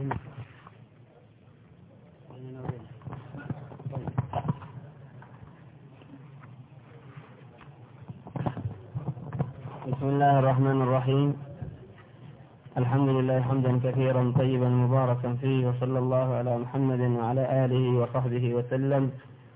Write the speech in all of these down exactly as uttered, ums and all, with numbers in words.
بسم الله الرحمن الرحيم. الحمد لله حمدا كثيرا طيبا مباركا فيه، وصلى الله على محمد وعلى آله وصحبه وسلم.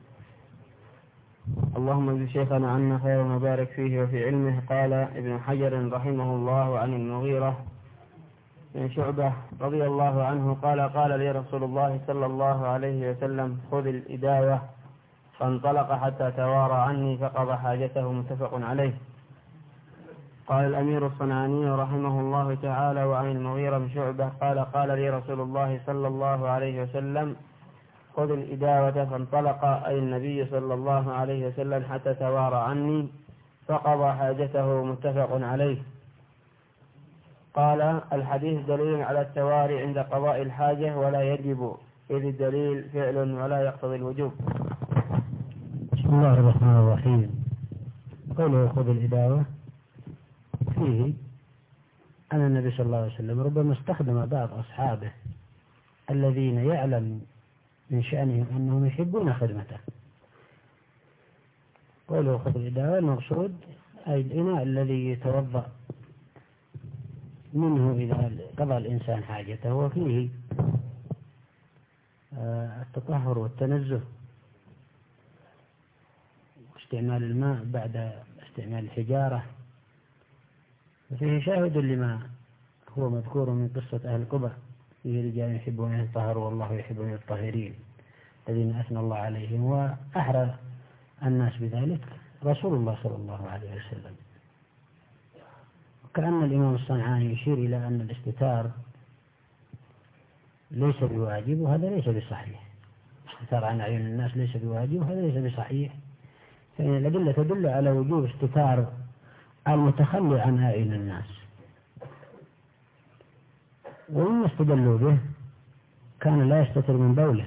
اللهم اجز شيخنا عنا خير وبارك فيه وفي علمه. قال ابن حجر رحمه الله عن المغيرة بن شعبة رضي الله عنه قال قال لي رسول الله صلى الله عليه وسلم: خذ الإداوة. فانطلق حتى توارى عني فقضى حاجته. متفق عليه. قال الأمير الصنعاني رحمه الله تعالى وعن المغيرة بن شعبة قال قال لي رسول الله صلى الله عليه وسلم: خذ الإداوة. فانطلق أي النبي صلى الله عليه وسلم حتى توارى عني فقضى حاجته. متفق عليه. قال الحديث دليل على التواري عند قضاء الحاجة ولا يجب، إذ الدليل فعل ولا يقتضي الوجوب. بسم الله الرحمن الرحيم. قوله خذ الإداوة فيه أن النبي صلى الله عليه وسلم ربما استخدم بعض أصحابه الذين يعلم من شأنهم أنهم يحبون خدمته. قوله خذ الإداوة المقصود أي الإناء الذي يتوضأ منه إذا قضى الإنسان حاجته، وفيه التطهر والتنزه واستعمال الماء بعد استعمال الحجارة. وفيه شاهد لما هو مذكور من قصة أهل قبة: فيه رجال يحبون أن يطهروا والله يحب المطهرين الذين أثنى الله عليهم. وأحرى الناس بذلك رسول الله صلى الله عليه وسلم. كأن الإمام الصنعاني يشير إلى أن الاستتار ليس بواجب، وهذا ليس بصحيح. الاستتار عن أعين الناس ليس بواجب، وهذا ليس بصحيح. فإن الأدلة تدل على وجوب استتار المتخلي عن أعين الناس. ومما استدلوا به كان لا يستتر من بوله،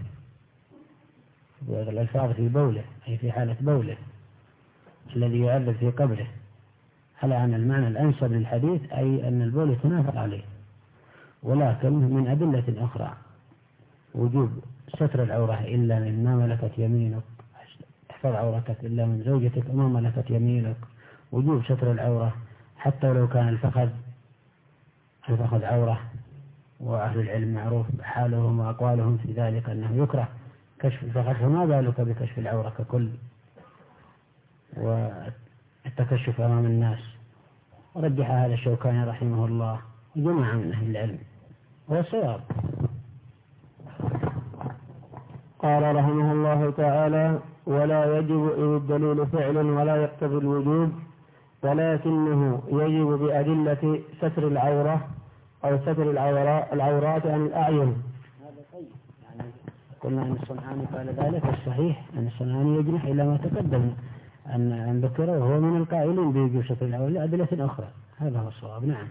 الألفاظ في بوله أي في حالة بوله الذي يعذب في قبره، على أن المعنى الأنسب للحديث أي أن البول يتنافر عليه. ولكن من أدلة أخرى وجوب ستر العورة إلا مما ملكت يمينك، احفظ عورتك إلا من زوجتك وما ملكت يمينك. وجوب ستر العورة حتى لو كان الفخذ الفخذ عورة، وأهل العلم معروف حالهم وأقوالهم في ذلك أنه يكره كشف الفخذ، فما بالك بكشف العورة ككل والتكشف أمام الناس. ورجح هذا الشوكاني رحمه الله وجماعة من أهل العلم، والصواب. قال رحمه الله تعالى: ولا يجب إذ الدليل فعل ولا يقتضي الوجوب، ولكنه يجب بأدلة ستر العورة أو ستر العورات عن الأعين. هذا طيب. يعني قلنا أن الصنعاني قال ذلك، الصحيح أن الصنعاني يجنح إلى ما تقدم أن أن ذكره وهو من القائلين بوجوب ستر العورة لأدلة أخرى. هذا هو الصواب. نعم.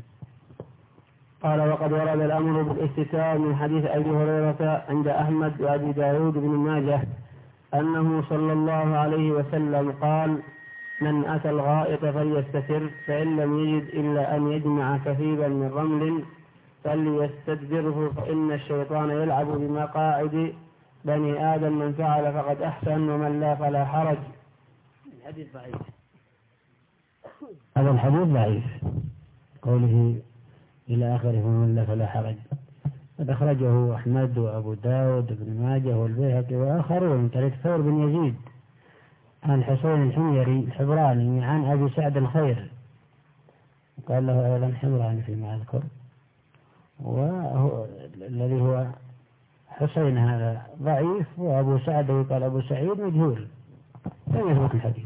قال: وقد ورد الأمر بالاستتار من حديث أبي هريرة عند أحمد وأبي داود بن ماجه أنه صلى الله عليه وسلم قال: من أتى الغائط فليستتر، فإن لم يجد إلا أن يجمع كثيبا من رمل فليستدبره، فإن الشيطان يلعب بمقاعد بني آدم، من فعل فقد أحسن ومن لا فلا حرج. الحديث ضعيف. هذا الحديث ضعيف، قوله إلى آخره ومن لا فلا حرج. قد أخرجه أحمد وأبو داود بن ماجه والبيهقي وآخرون من طريق ثور بن يزيد عن حسين الحميري الحبراني عن أبي سعد الخير، قال له أيضا حمراني فيما أذكر، والذي هو حسين هذا ضعيف، وأبو سعد يقال أبو سعيد مجهول، لم يثبت الحديث.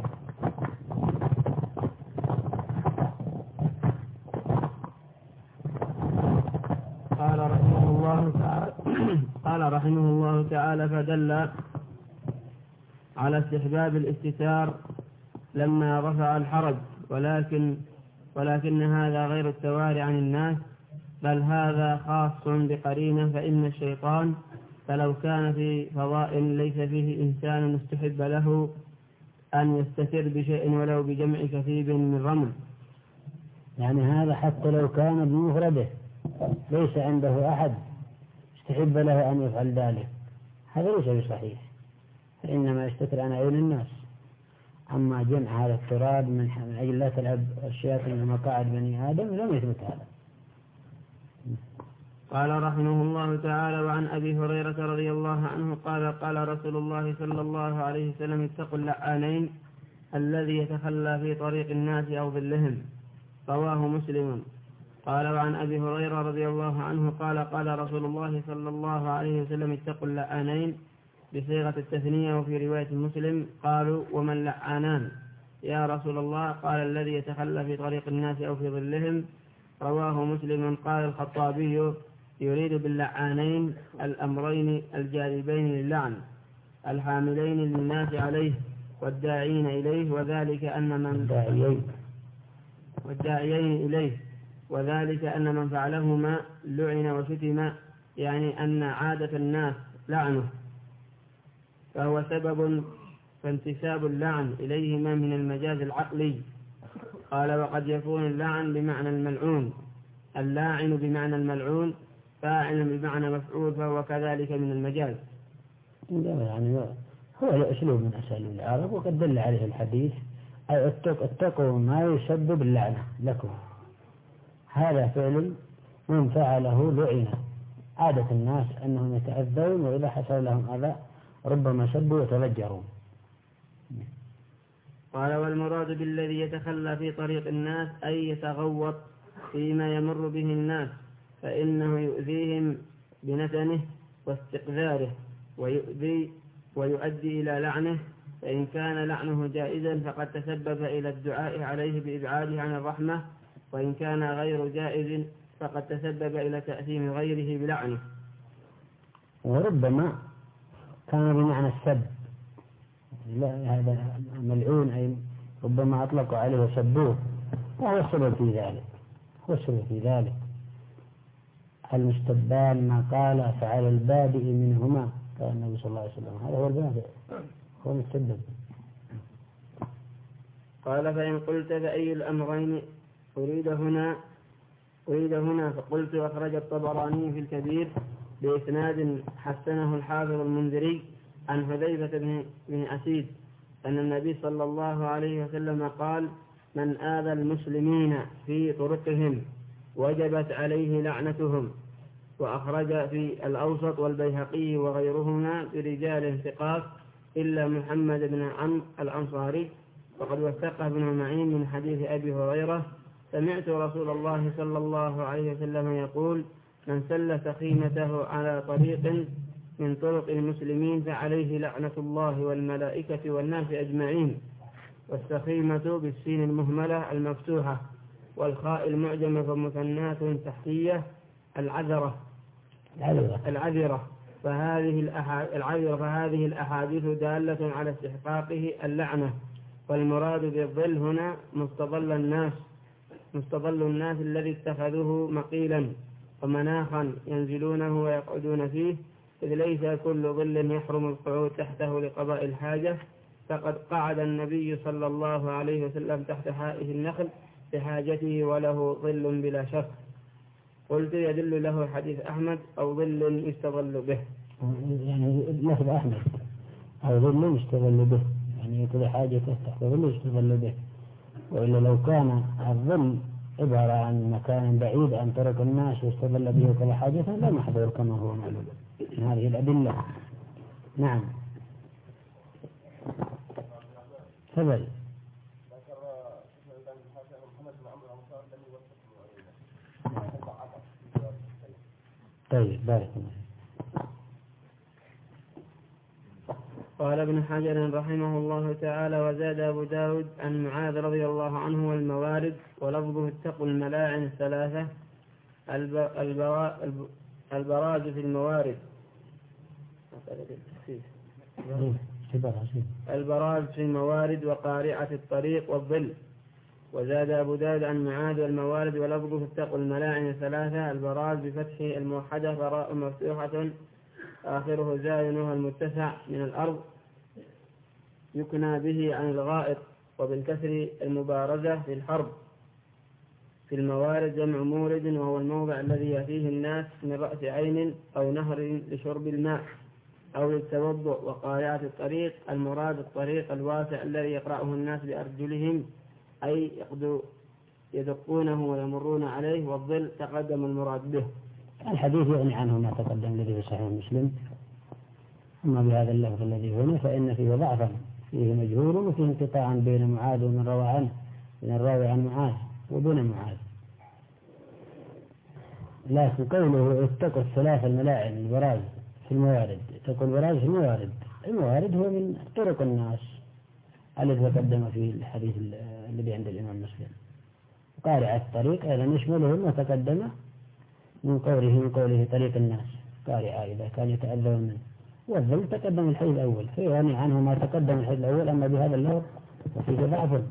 قال رحمه الله تعالى قال رحمه الله تعالى فدل على استحباب الاستتار لما رفع الحرج، ولكن ولكن هذا غير التواري عن الناس، بل هذا خاص بقرينه، فإن الشيطان فلو كان في فضاء ليس فيه إنسان استحب له أن يستتر بشيء ولو بجمع كثيب من رمل. يعني هذا حتى لو كان بمفرده ليس عنده أحد تحب له أن يفعل ذلك، هذا ليس بصحيح، فإنما يستتر عن عيون الناس. أما جمع هذا التراب من أجل لا تلعب الشياطين مقاعد بني آدم لم يثبت هذا. قال رحمه الله تعالى: وعن أبي هريرة رضي الله عنه قال: قال رسول الله صلى الله عليه وسلم: اتقوا اللعانين الذي يتخلى في طريق الناس أو ظلهم. رواه مسلم. قال: وعن أبي هريرة رضي الله عنه قال: قال رسول الله صلى الله عليه وسلم: اتقوا اللعانين بصيغة التثنية. وفي رواية مسلم قالوا: وما اللعانان يا رسول الله؟ قال: الذي يتخلى في طريق الناس أو في ظلهم. رواه مسلم. قال الخطابي: يريد باللعانين الأمرين الجالبين للعن الحاملين للناس عليه والداعين إليه، وذلك أن من والداعيين إليه وذلك أن من فعلهما لعن وشتم، يعني أن عادة الناس لعنه، فهو سبب فانتساب اللعن إليهما من المجاز العقلي. قال: وقد يكون اللعن بمعنى الملعون، اللاعن بمعنى الملعون، فاعل بمعنى مفعول، فهو كذلك من المجاز. يعني هو أسلوب من أساليب العرب، وقد دل عليه الحديث: اتقوا ما يسبب اللعنة لكم. هذا فعل من فعله لعن. عادة الناس أنهم يتأذون، وإذا حصل لهم أذى ربما سبوا وتفجروا. قال: والمراد بالذي يتخلى في طريق الناس أي يتغوط فيما يمر به الناس، فإنه يؤذيهم بنتنه واستقذاره، ويؤذي ويؤدي إلى لعنه. فإن كان لعنه جائزا فقد تسبب إلى الدعاء عليه بإبعاده عن الرحمة، وإن كان غير جائز فقد تسبب إلى تأثيم غيره بلعنه. وربما كان بمعنى السب، لا هذا ملعون، أي ربما أطلقوا عليه وسبوه، وهو السبب في ذلك، هو السبب في ذلك. المستبان ما قال فعلى البادئ منهما، قال النبي صلى الله عليه وسلم، هذا هو البادئ، هو المستبد. قال: فإن قلت فأي الأمرين أريد هنا أريد هنا فقلت: أخرج الطبراني في الكبير بإسناد حسنه الحافظ المنذري عن حذيفة بن أسيد أن النبي صلى الله عليه وسلم قال: من آذى المسلمين في طرقهم وجبت عليه لعنتهم. وأخرج في الأوسط والبيهقي وغيرهما برجال ثقات إلا محمد بن عمرو الأنصاري، وقد وثقه ابن معين من حديث أبي هريرة: سمعت رسول الله صلى الله عليه وسلم يقول: من سل سخيمته على طريق من طرق المسلمين فعليه لعنة الله والملائكة والناس أجمعين. والسخيمة بالسين المهملة المفتوحة والخاء المعجمة فمثناة تحتية العذرة العذرة فهذه العذرة فهذه الأحاديث دالة على استحقاقه اللعنة. والمراد بالظل هنا مستظل الناس مستظل الناس الذي اتخذوه مقيلا ومناخا ينزلونه ويقعدون فيه، إذ ليس كل ظل يحرم القعود تحته لقضاء الحاجة، فقد قعد النبي صلى الله عليه وسلم تحت حائط النخل بحاجته وله ظل بلا شك. قلت: يدل له حديث أحمد أو ظل يستظل به. يعني لفظ أحمد أو ظل يستظل به، يعني كل حاجته تحت ظل يستظل به. وإلا لو كان الظل عبارة عن مكان بعيد عن طريق الناس يستظل به كل حاجته لا محظور كما هو معلوم من هذه الأدلة. نعم. تفضل. طيب بارك الله. قال ابن حجر رحمه الله تعالى: وزاد أبو داود عن معاذ رضي الله عنه والموارد، ولفظه: اتقوا الملاعن الثلاثة البراز في الموارد البراز في الموارد وقارعة الطريق والظل. وزاد أبو داود عن معاذ والموارد، ولفظه: اتقوا الملاعن الثلاثة البراز بفتح الموحدة فراء مفتوحة آخره زائنها المتسع من الأرض يكنى به عن الغائط، وبالكسر المبارزة في الحرب في الموارد جمع مورد، وهو الموضع الذي يأتيه الناس من رأس عين أو نهر لشرب الماء أو للتوضؤ. وقارعة الطريق المراد الطريق الواسع الذي يقرأه الناس بأرجلهم، أي يدقونه ويمرون عليه. والظل تقدم المراد به. الحديث يغني عنه ما تقدم الذي في صحيح مسلم. أما بهذا اللفظ الذي هنا فإن فيه ضعفا، فيه مجهول وفيه انقطاعا بين معاذ ومن روى عنه، من الراوي عن معاذ وبين معاذ. لكن قوله اتقوا الثلاث الملاعن البراز في الموارد، اتقوا البراز في الموارد، الموارد هو من طرق الناس الذي تقدم في الحديث الذي عند الإمام مسلم. قارع الطريق أيضا يشمله ما تقدم من قوله من قوله طريق الناس، قارع إذا كان يتأذون منه. والظل تقدم الحديث الأول، فيعني عنه ما تقدم الحديث الأول. أما بهذا اللفظ ففيه ضعف.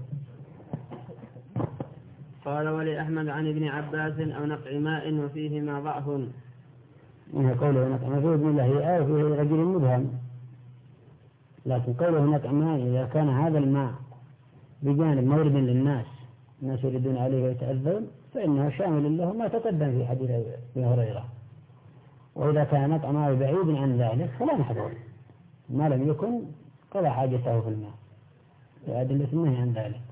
قال ولأحمد عن ابن عباس أو نقع ماء وفيهما ضعف. من قوله نقع ماء فيه ابن الله آه فيه رجل مبهم، لكن قوله نقع ماء إذا كان هذا الماء بجانب مورد للناس، الناس يريدون عليه ويتأذون، فإنه شامل له ما تقدم في حديث ابي هريرة. وإذا كان نقع ماء بعيد عن ذلك فلا محظور، ما لم يكن قضى حاجته في الماء لأدلة النهي عن ذلك.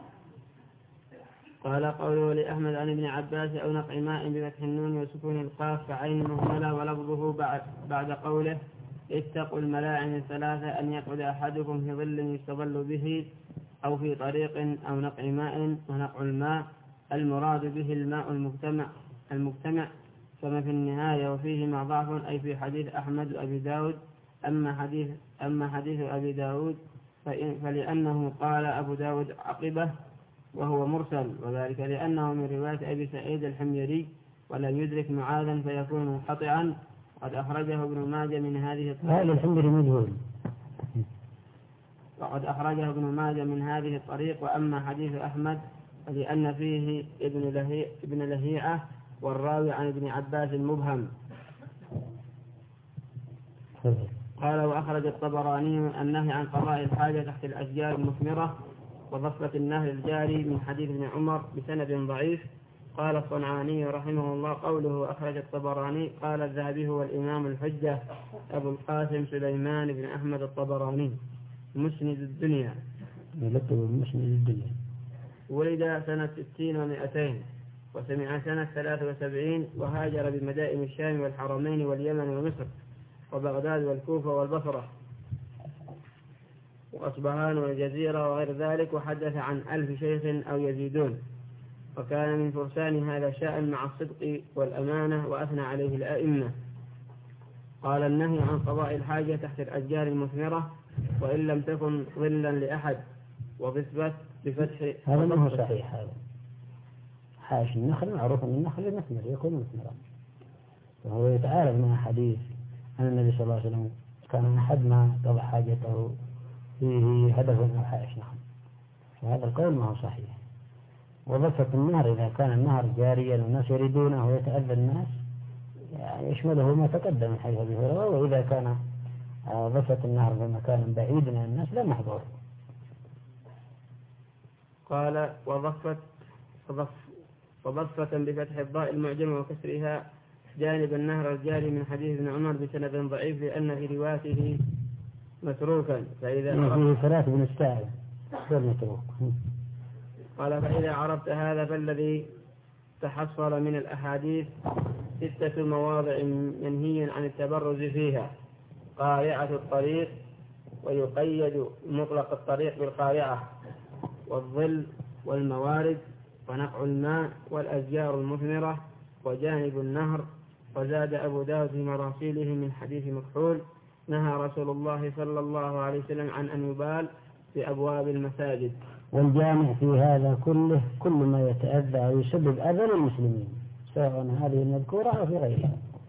قال قوله لأحمد عن ابن عباس أو نقع ماء بفتح النون وسكون القاف فعين مهملة، ولفظه بعد, بعد قوله اتقوا الملاعن الثلاثة أن يقعد أحدكم في ظل يستظل به أو في طريق أو نقع ماء. ونقع الماء المراد به الماء المجتمع المجتمع كما في النهاية. وفيهما ضعف أي في حديث أحمد وأبي داود. أما حديث, أما حديث أبي داود فلأنه قال أبو داود عقبه وهو مرسل، وذلك لأنه من رواية أبي سعيد الحميري ولم يدرك معاذا فيكون منقطعا. قد أخرجه ابن ماجه من هذه الطريق. هذا الحميري مجهول. وقد أخرجه ابن ماجه من هذه الطريق. وأما حديث أحمد فلأن فيه ابن, لهي ابن لهيعة والراوي عن ابن عباس المبهم. قال وأخرج الطبراني النهي عن قضاء الحاجة تحت الأشجار المثمرة وضفة النهر الجاري من حديث ابن عمر بسند ضعيف. قال الصنعاني رحمه الله قوله أخرج الطبراني، قال الذهبي هو الإمام الحجة أبو القاسم سليمان بن أحمد الطبراني مسند الدنيا. مسند الدنيا. ولد سنة ستين ومائتين وسمع سنة ثلاث وسبعين، وهاجر بمدائن الشام والحرمين واليمن ومصر وبغداد والكوفة والبصرة وأصبهان والجزيرة وغير ذلك، وحدث عن ألف شيخ أو يزيدون، وكان من فرسان هذا الشأن مع الصدق والأمانة، وأثنى عليه الأئمة. قال النهي عن قضاء الحاجة تحت الأشجار المثمرة وإن لم تكن ظلا لأحد، وبثبت بفتح. هذا ما هو صحيح. هذا حاش النخل معروف أن النخل مثمر يكون مثمرا، وهو يتعارض مع حديث أن النبي صلى الله عليه وسلم كان أحد ما قضى حاجته فيه هدف أو حاش نخل، وهذا القول ما هو صحيح. وضفة النهر إذا كان النهر جاريا والناس يريدونه ويتأذى الناس يعني يشمله ما تقدم من حيث أبي هريرة. وإذا كان ضفة النهر في مكان بعيد عن الناس لا محظور. قال وضفت وضفة بفتح الضاء المعجمة وكسرها جانب النهر الجاري من حديث ابن عمر بسند ضعيف لأن في روايته متروكا. فإذا فيه ثلاث بن السائب غير متروك. قال فإذا عرفت هذا فالذي تحصل من الأحاديث ستة مواضع منهي عن التبرز فيها: قارعة الطريق، ويقيد مطلق الطريق بالقارعة، والظل، والموارد، ونقع الماء، والأشجار المثمرة، وجانب النهر. وزاد أبو داود في مراسيله من حديث مكحول: نهى رسول الله صلى الله عليه وسلم عن أن يبال في أبواب المساجد. والجامع في هذا كله كل ما يتأذى أو يسبب أذى للمسلمين سواء هذه المذكورة أو في غيرها.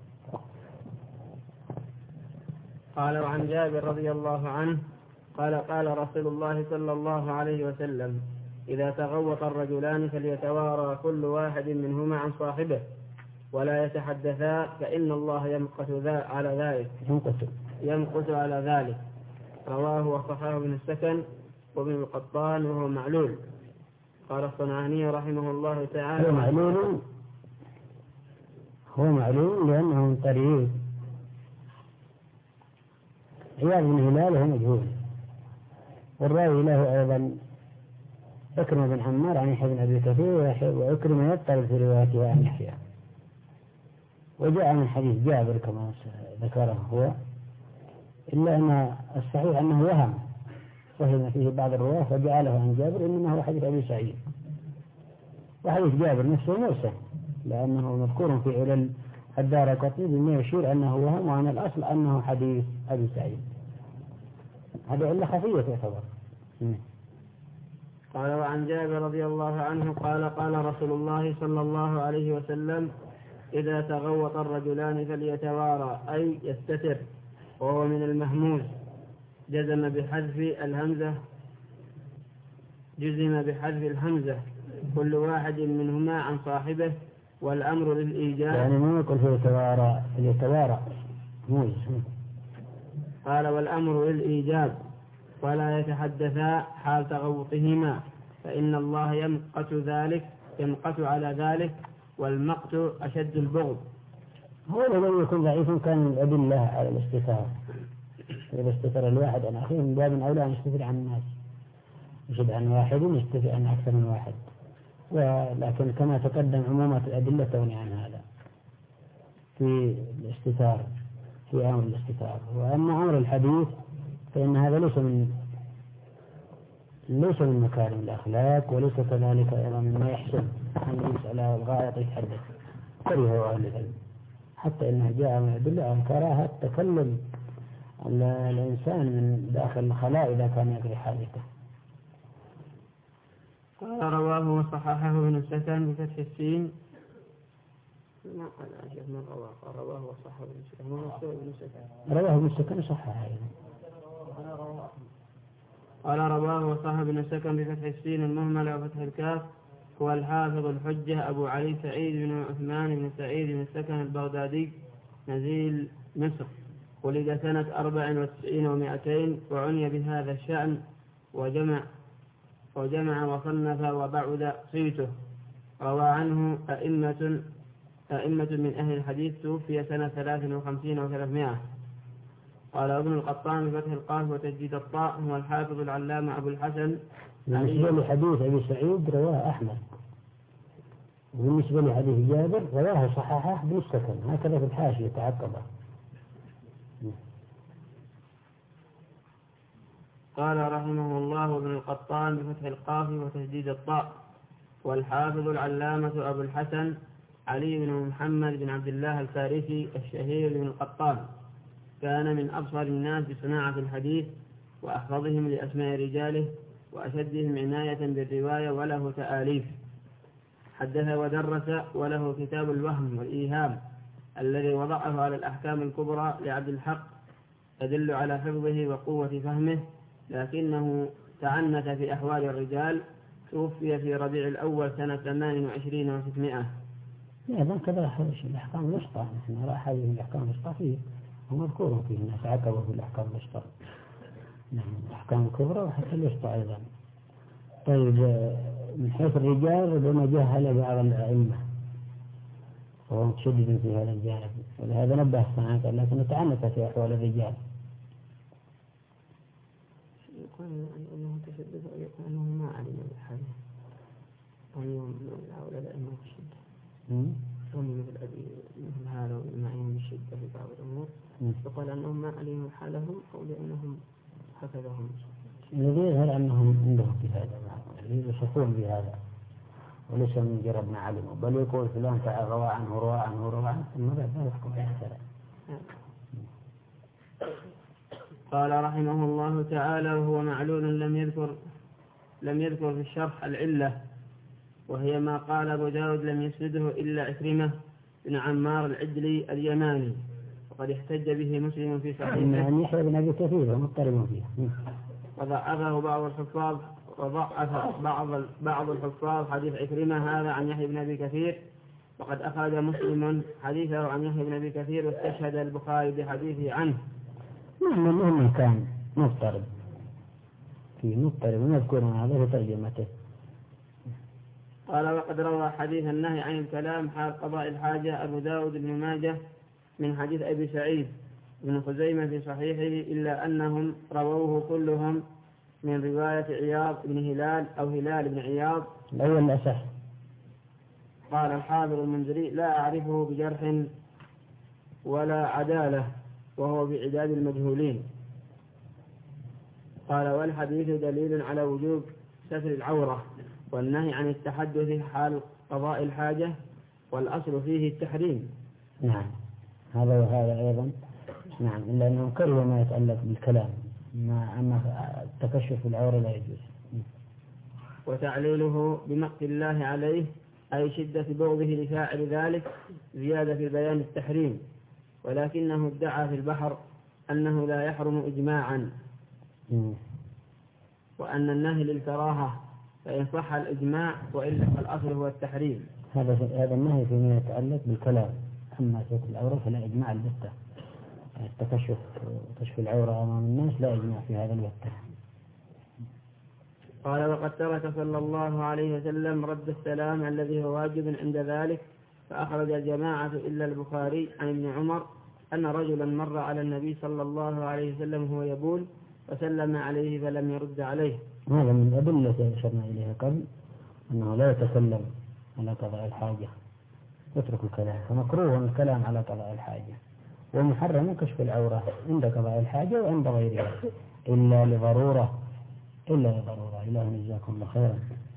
قال وعن جابر رضي الله عنه قال قال رسول الله صلى الله عليه وسلم: إذا تغوط الرجلان فليتوارى كل واحد منهما عن صاحبه ولا يتحدثا، فإن الله يمقت على ذلك يمقت على ذلك. رواه وصححه ابن السكن وابن القطان وهو معلول. قال الصنعاني رحمه الله تعالى: هو معلول هو معلول لأنه من طريق عياض بن هلال هو مجهول، والراوي له أيضا أكرم بن عمار عن يحيى بن أبي كثير، وأكرم يضطرب في روايته عن يحيى. وجاء من حديث جابر كما ذكره هو، إلا أن الصحيح أنه وهم وهم فيه بعض الرواة فجعله عن جابر، إنما هو حديث أبي سعيد، وحديث جابر نفسه مرسل لأنه مذكور في علل الدارقطني بما يشير أنه وهم، وعن الأصل أنه حديث أبي سعيد. هذا علة خفية تعتبر. قال: وعن جابر رضي الله عنه قال: قال رسول الله صلى الله عليه وسلم: إذا تغوط الرجلان فليتوارى، أي يستتر، وهو من المهموز. جزم بحذف الهمزة جزم بحذف الهمزة كل واحد منهما عن صاحبه، والأمر للإيجاب. يعني ما يقول فليتوارى فليتوارى موز. قال: والأمر للإيجاب، ولا يتحدثا حال تغوطهما، فإن الله يمقت ذلك يمقت على ذلك، والمقت أشد البغض. هو لو يكون ضعيفا كان من الأدلة على الاستتار، إذا استتر الواحد عن أخيه من باب أولى أن يستتر عن الناس، يشد عن واحد يستتر عن أكثر من واحد. ولكن كما تقدم عمومات الأدلة تغني عن هذا في الاستتار، في أمر الاستتار. وأما أمر الحديث فإن هذا ليس من ليس من مكارم الأخلاق، وليس كذلك أيضا مما يحسن أن يسأل الغائط يتحدث، كرهه أهل العلم، حتى إنه جاء من الأدلة عن كراهة تكلم الإنسان من داخل الخلاء إذا كان يقضي حاجته. قال: رواه وصححه ابن السكن بفتح السين. ما قال شيخ من رواه قال رواه وصححه ابن السكن ابن السكن رواه ابن السكن صححه. قال: رواه وصححه ابن السكن بفتح السين المهملة وفتح الكاف. هو الحافظ الحجة أبو علي سعيد بن عثمان بن سعيد بن السكن البغدادي نزيل مصر، ولد سنة أربع وتسعين ومائتين، وعني بهذا الشأن وجمع وجمع وصنف وبعد صيته. روى عنه أئمة أئمة من أهل الحديث، توفي سنة ثلاث وخمسين وثلاثمائة. قال ابن القطان بفتح القاف وتجديد الطاء: هو الحافظ العلامة أبو الحسن. بالنسبة لحديث أبي سعيد رواه أحمد، وبالنسبة لحديث جابر رواه صححه ابن السكن، هكذا في الحاشية تعقبه. قال رحمه الله ابن القطان بفتح القاف وتجديد الطاء: والحافظ العلامة أبو الحسن علي بن محمد بن عبد الله الفارسي الشهير بن القطان، كان من أبصر الناس بصناعة الحديث، وأحفظهم لأسماء رجاله، وأشدهم عناية بالرواية، وله تآليف. حدث ودرس، وله كتاب الوهم والإيهام الذي وضعه على الأحكام الكبرى لعبد الحق، يدل على حفظه وقوة فهمه، لكنه تعنت في أحوال الرجال. توفي في ربيع الأول سنة ثمان وعشرين وستمائة. أيضا كذا الأحكام الوسطى، نحن نرى هذه الأحكام الوسطى فيه ومذكور فيه الناس عقبوا في الأحكام الوسطى، نعم الأحكام الكبرى وحتى الوسطى أيضا. طيب من حيث الرجال ربما جهل بعض الأئمة وهو متشدد في هذا الجانب، ولهذا نبه الصنعات لكن تعنت في أحوال الرجال. يقول أنه تشدد ويقول أنه ما علم بالحاجة، أنه من هؤلاء الأئمة الشدة، ومن مثل أبي مثل هذا وما علم بالشدة في بعض الأمور، يقول أنهم ما علموا حالهم أو لأنهم هكذا. الذي يظهر أنهم عندهم في هذا، يوصفون بهذا وليس من مجرد ما علموا، بل يقول فلان تعال روى عنه روى عنه روى عنه ثم بعد ذلك يحكم عليه. قال رحمه الله تعالى: وهو معلول لم يذكر لم يذكر في الشرح العلة، وهي ما قال أبو داود لم يسنده إلا عكرمة بن عمار العجلي اليماني، وقد احتج به مسلم في صحيحه. يعني يحيى بن أبي كثير مضطرب فيه، وضعفه بعض الحفاظ وضعف بعض بعض الحفاظ حديث عكرمة هذا عن يحيى بن أبي كثير، وقد أخرج مسلم حديثه عن يحيى بن أبي كثير، واستشهد البخاري بحديثه عنه. نعم المهم كان مضطرب في مضطرب ونذكر هذا في ترجمته. قال وقد روى حديث النهي عن الكلام حال قضاء الحاجة أبو داود بن ماجه من حديث أبي سعيد بن خزيمة في صحيحه، إلا أنهم رووه كلهم من رواية عياض بن هلال أو هلال بن عياض. الأول الأصح. قال الحافظ المنذري لا أعرفه بجرح ولا عدالة وهو بعداد المجهولين. قال والحديث دليل على وجوب ستر العورة والنهي عن التحدث حال قضاء الحاجة، والأصل فيه التحريم. نعم هذا وهذا أيضا. نعم إلا أنه كره ما يتعلق بالكلام، ما أما التكشف العورة لا يجوز. وتعليله بمقت الله عليه أي شدة بغضه لفاعل ذلك زيادة في بيان التحريم، ولكنه ادعى في البحر أنه لا يحرم إجماعا م. وأن النهي للكراهة فإن صح الإجماع وإلا فالأصل هو التحريم. هذا هذا النهي فيما يتعلق بالكلام، أما ستر العورة فلا إجماع البتة. التكشف كشف العورة أمام الناس لا إجماع في هذا البتة. قال وقد ترك صلى الله عليه وسلم رد السلام الذي هو واجب عند ذلك، فأخرج الجماعة إلا البخاري عن ابن عمر أن رجلا مر على النبي صلى الله عليه وسلم وهو يبول فسلم عليه فلم يرد عليه. هذا من أدلة أشرنا إليها قبل أنه لا يتكلم على قضاء الحاجة، يترك الكلام، فمكروه الكلام على قضاء الحاجة، ومحرم كشف العورة عند قضاء الحاجة وعند غيرها إلا لضرورة إلا لضرورة. إله جزاكم الله خيرا.